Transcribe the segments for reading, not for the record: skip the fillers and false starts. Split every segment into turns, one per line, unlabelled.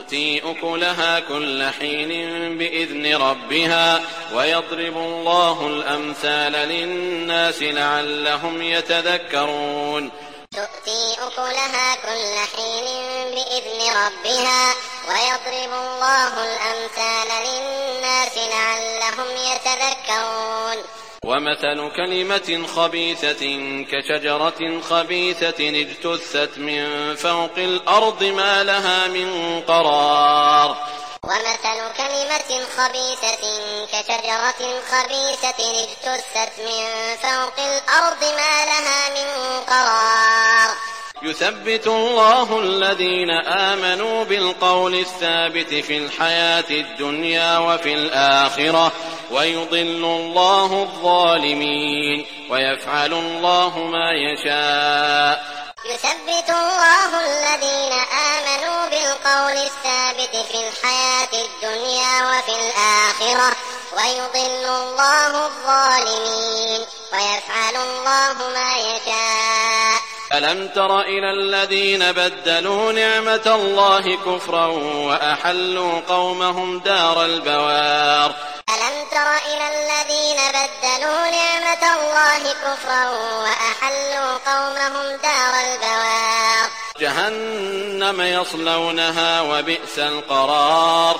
تؤتي أكلها كل حين بإذن ربها ويضرب الله الأمثال للناس لعلهم يتذكرون.
تؤتي أكلها كل حين بإذن ربها ويضرب الله الأمثال للناس لعلهم يتذكرون.
ومثل كلمة خبيثة كشجرة خبيثة اجتثت من فوق الأرض ما لها من قرار.
ومثل كلمة خبيثة كشجرة خبيثة اجتثت من فوق الأرض ما لها من قرار.
يثبت الله الذين آمنوا بالقول الثابت في الحياة الدنيا وفي الآخرة ويضل الله الظالمين ويفعل الله ما يشاء.
يثبت الله الذين آمنوا بالقول الثابت في الحياة الدنيا وفي الآخرة ويضل الله الظالمين ويفعل الله ما يشاء.
ألم تر إلى الذين بدلوا نعمة الله كفرا وأحلوا قومهم دار البوار.
ألم تر إلى الذين بدلوا نعمة الله كفرا وأحلوا قومهم دار البوار.
جهنم يصلونها وبئس القرار.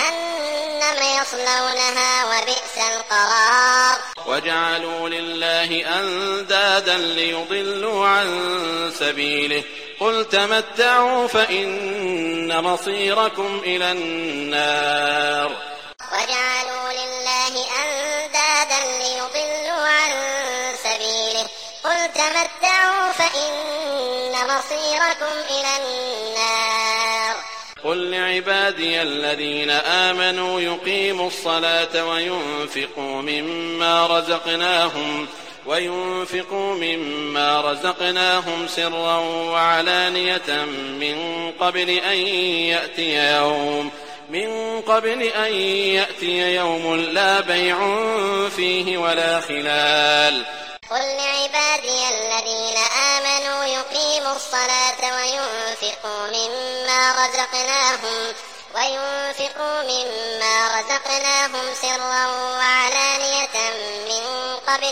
جهنم يصلونها وبئس القرار.
وجعلوا لله أندادا ليضلوا عن سبيله قل تمتعوا فإن مصيركم إلى النار.
وجعلوا لله أندادا ليضلوا عن سبيله قل تمتعوا فإن مصيركم إلى النار.
قل لعبادي الذين آمنوا يقيموا الصلاة وينفقوا مما رزقناهم سرا وعلانية من قبل أن يأتي يوم لا بيع فيه ولا خلال.
قل لعبادي الذين آمنوا يقيموا الصلاة وينفقوا مما رزقناهم سرا وعلانية من قبل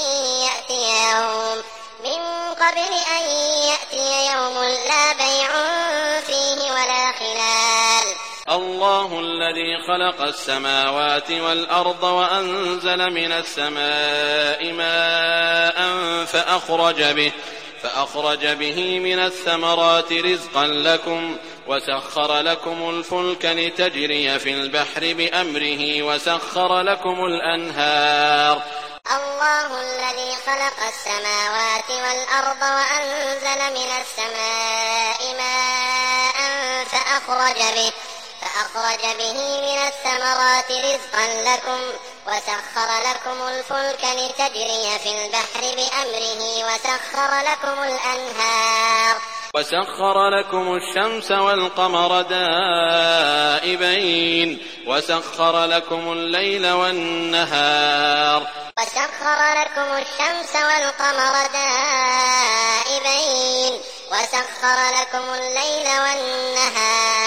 أن يأتي يوم لا بيع فيه ولا خلال.
الله الذي خلق السماوات والأرض وأنزل من السماء ماء فأخرج به من الثمرات رزقا لكم وسخر لكم الفلك لتجري في البحر بأمره وسخر لكم الأنهار.
الله الذي خلق السماوات والأرض وأنزل من السماء ماء فأخرج به من الثمرات رزقا لكم وسخر لكم الفلك لتجري في البحر بأمره وسخر لكم الأنهار.
وسخر لكم الشمس والقمر دائبين وسخر لكم الليل والنهار.
وسخر لكم الشمس والقمر دائبين وسخر لكم الليل والنهار.